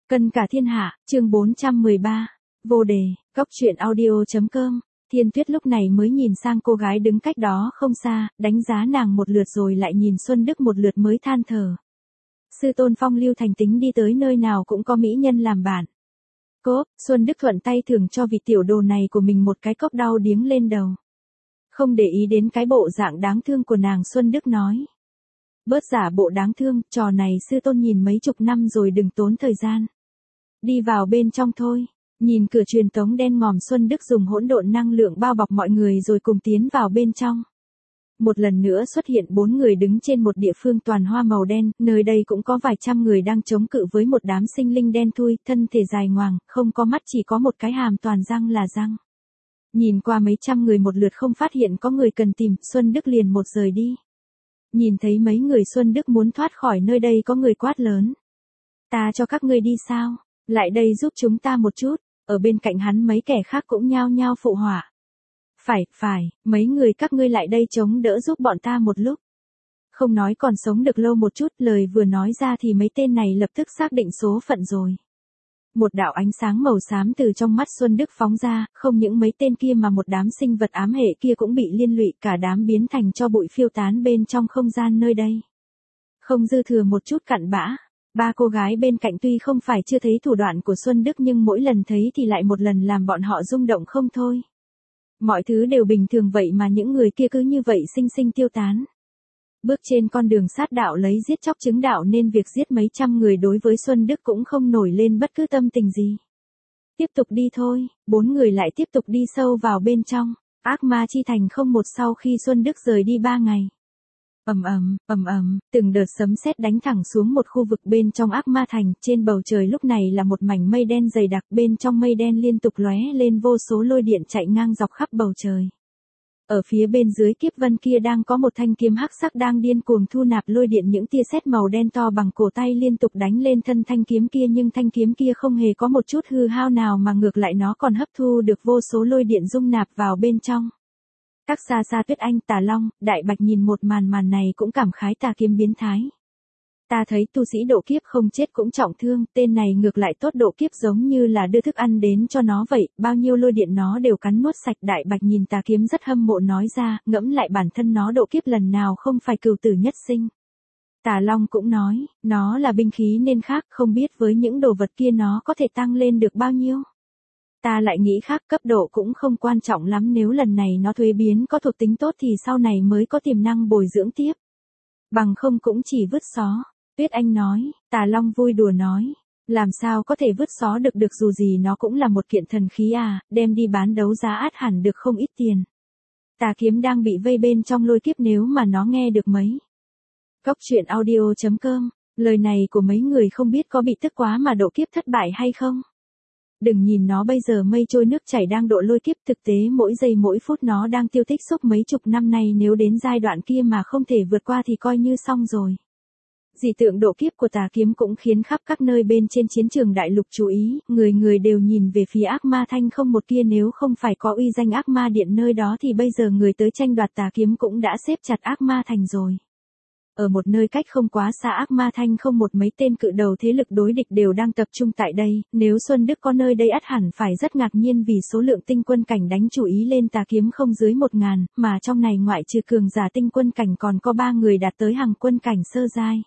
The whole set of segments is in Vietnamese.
Cân cả thiên hạ, chương 413. Vô đề, góc truyện audio.com. Thiên Tuyết lúc này mới nhìn sang cô gái đứng cách đó không xa, đánh giá nàng một lượt rồi lại nhìn Xuân Đức một lượt mới than thở. Sư tôn phong lưu thành tính đi tới nơi nào cũng có mỹ nhân làm bạn. Cốp, Xuân Đức thuận tay thưởng cho vị tiểu đồ này của mình một cái cốc đau điếng lên đầu. Không để ý đến cái bộ dạng đáng thương của nàng, Xuân Đức nói. Bớt giả bộ đáng thương, trò này sư tôn nhìn mấy chục năm rồi, đừng tốn thời gian. Đi vào bên trong thôi. Nhìn cửa truyền tống đen ngòm, Xuân Đức dùng hỗn độn năng lượng bao bọc mọi người rồi cùng tiến vào bên trong. Một lần nữa xuất hiện 4 người đứng trên một địa phương toàn hoa màu đen, nơi đây cũng có vài trăm người đang chống cự với một đám sinh linh đen thui, thân thể dài ngoằng, không có mắt, chỉ có một cái hàm toàn răng là răng. Nhìn qua mấy trăm người một lượt không phát hiện có người cần tìm, Xuân Đức liền một rời đi. Nhìn thấy mấy người, Xuân Đức muốn thoát khỏi nơi đây, có người quát lớn. Ta cho các ngươi đi sao? Lại đây giúp chúng ta một chút. Ở bên cạnh hắn mấy kẻ khác cũng nhao nhao phụ họa. Phải, mấy người các ngươi lại đây chống đỡ giúp bọn ta một lúc. Không nói còn sống được lâu một chút, lời vừa nói ra thì mấy tên này lập tức xác định số phận rồi. Một đạo ánh sáng màu xám từ trong mắt Xuân Đức phóng ra, không những mấy tên kia mà một đám sinh vật ám hệ kia cũng bị liên lụy, cả đám biến thành tro bụi phiêu tán bên trong không gian nơi đây. Không dư thừa một chút cặn bã. Ba cô gái bên cạnh tuy không phải chưa thấy thủ đoạn của Xuân Đức nhưng mỗi lần thấy thì lại một lần làm bọn họ rung động không thôi. Mọi thứ đều bình thường vậy mà những người kia cứ như vậy sinh sinh tiêu tán. Bước trên con đường sát đạo lấy giết chóc chứng đạo nên việc giết mấy trăm người đối với Xuân Đức cũng không nổi lên bất cứ tâm tình gì. Tiếp tục đi thôi, 4 người lại tiếp tục đi sâu vào bên trong. Ác ma chi thành không một sau khi Xuân Đức rời đi 3 ngày. Từng đợt sấm sét đánh thẳng xuống một khu vực bên trong ác ma thành, trên bầu trời lúc này là một mảnh mây đen dày đặc, bên trong mây đen liên tục lóe lên vô số lôi điện chạy ngang dọc khắp bầu trời. Ở phía bên dưới kiếp vân kia đang có một thanh kiếm hắc sắc đang điên cuồng thu nạp lôi điện, những tia sét màu đen to bằng cổ tay liên tục đánh lên thân thanh kiếm kia, nhưng thanh kiếm kia không hề có một chút hư hao nào mà ngược lại nó còn hấp thu được vô số lôi điện dung nạp vào bên trong. Các xa Tuyết Anh, Tà Long, Đại Bạch nhìn một màn này cũng cảm khái tà kiếm biến thái. Ta thấy tu sĩ độ kiếp không chết cũng trọng thương, tên này ngược lại tốt, độ kiếp giống như là đưa thức ăn đến cho nó vậy, bao nhiêu lôi điện nó đều cắn nuốt sạch. Đại Bạch nhìn tà kiếm rất hâm mộ nói ra, ngẫm lại bản thân nó độ kiếp lần nào không phải cửu tử nhất sinh. Tà Long cũng nói, nó là binh khí nên khác, không biết với những đồ vật kia nó có thể tăng lên được bao nhiêu. Ta lại nghĩ khác, cấp độ cũng không quan trọng lắm, nếu lần này nó thuế biến có thuộc tính tốt thì sau này mới có tiềm năng bồi dưỡng tiếp. Bằng không cũng chỉ vứt xó. Tuyết Anh nói, Tà Long vui đùa nói, làm sao có thể vứt xó được dù gì nó cũng là một kiện thần khí à, đem đi bán đấu giá át hẳn được không ít tiền. Tà kiếm đang bị vây bên trong lôi kiếp, nếu mà nó nghe được mấy. Góc truyện audio.com, lời này của mấy người không biết có bị tức quá mà độ kiếp thất bại hay không. Đừng nhìn nó bây giờ mây trôi nước chảy đang độ lôi kiếp, thực tế mỗi giây mỗi phút nó đang tiêu tích xúc mấy chục năm nay, nếu đến giai đoạn kia mà không thể vượt qua thì coi như xong rồi. Dị tượng độ kiếp của tà kiếm cũng khiến khắp các nơi bên trên chiến trường đại lục chú ý, người đều nhìn về phía ác ma thanh không một kia, nếu không phải có uy danh ác ma điện nơi đó thì bây giờ người tới tranh đoạt tà kiếm cũng đã xếp chặt ác ma thành rồi. Ở một nơi cách không quá xa ác ma thanh không một, mấy tên cự đầu thế lực đối địch đều đang tập trung tại đây, nếu Xuân Đức có nơi đây ắt hẳn phải rất ngạc nhiên vì số lượng tinh quân cảnh đánh chủ ý lên tà kiếm không dưới 1000, mà trong này ngoại trừ cường giả tinh quân cảnh còn có 3 người đạt tới hàng quân cảnh sơ giai.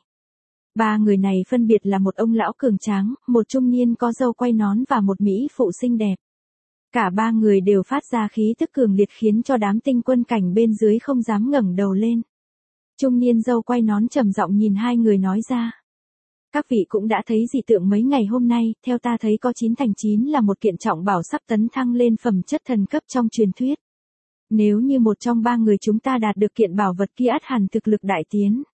3 người này phân biệt là một ông lão cường tráng, một trung niên có râu quay nón và một mỹ phụ xinh đẹp. Cả 3 người đều phát ra khí tức cường liệt khiến cho đám tinh quân cảnh bên dưới không dám ngẩng đầu lên. Trung niên râu quay nón trầm giọng nhìn 2 người nói ra. Các vị cũng đã thấy dị tượng mấy ngày hôm nay, theo ta thấy có 9 thành 9 là một kiện trọng bảo sắp tấn thăng lên phẩm chất thần cấp trong truyền thuyết. Nếu như một trong 3 người chúng ta đạt được kiện bảo vật kia ắt hẳn thực lực đại tiến.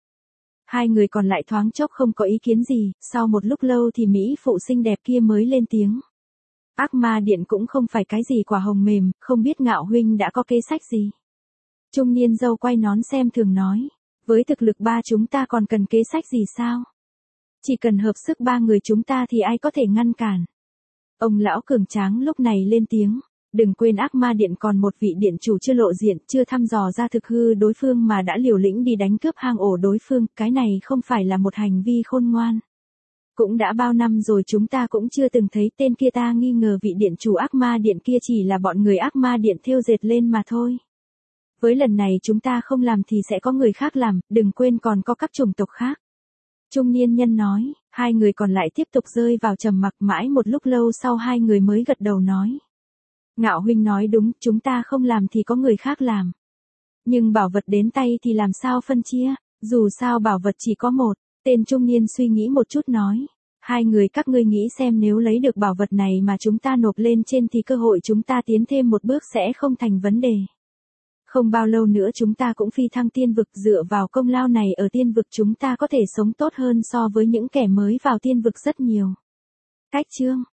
2 người còn lại thoáng chốc không có ý kiến gì, sau một lúc lâu thì mỹ phụ xinh đẹp kia mới lên tiếng. Ác ma điện cũng không phải cái gì quả hồng mềm, không biết Ngạo huynh đã có kế sách gì. Trung niên râu quay nón xem thường nói. Với thực lực 3 chúng ta còn cần kế sách gì sao? Chỉ cần hợp sức 3 người chúng ta thì ai có thể ngăn cản. Ông lão cường tráng lúc này lên tiếng. Đừng quên ác ma điện còn một vị điện chủ chưa lộ diện, chưa thăm dò ra thực hư đối phương mà đã liều lĩnh đi đánh cướp hang ổ đối phương, cái này không phải là một hành vi khôn ngoan. Cũng đã bao năm rồi chúng ta cũng chưa từng thấy tên kia, ta nghi ngờ vị điện chủ ác ma điện kia chỉ là bọn người ác ma điện thêu dệt lên mà thôi. Với lần này chúng ta không làm thì sẽ có người khác làm, đừng quên còn có các chủng tộc khác. Trung niên nhân nói, hai người còn lại tiếp tục rơi vào trầm mặc, mãi một lúc lâu sau hai người mới gật đầu nói. Ngạo huynh nói đúng, chúng ta không làm thì có người khác làm. Nhưng bảo vật đến tay thì làm sao phân chia, dù sao bảo vật chỉ có một. Tên trung niên suy nghĩ một chút nói. Hai người các ngươi nghĩ xem, nếu lấy được bảo vật này mà chúng ta nộp lên trên thì cơ hội chúng ta tiến thêm một bước sẽ không thành vấn đề. Không bao lâu nữa chúng ta cũng phi thăng tiên vực, dựa vào công lao này ở tiên vực chúng ta có thể sống tốt hơn so với những kẻ mới vào tiên vực rất nhiều. Cách chương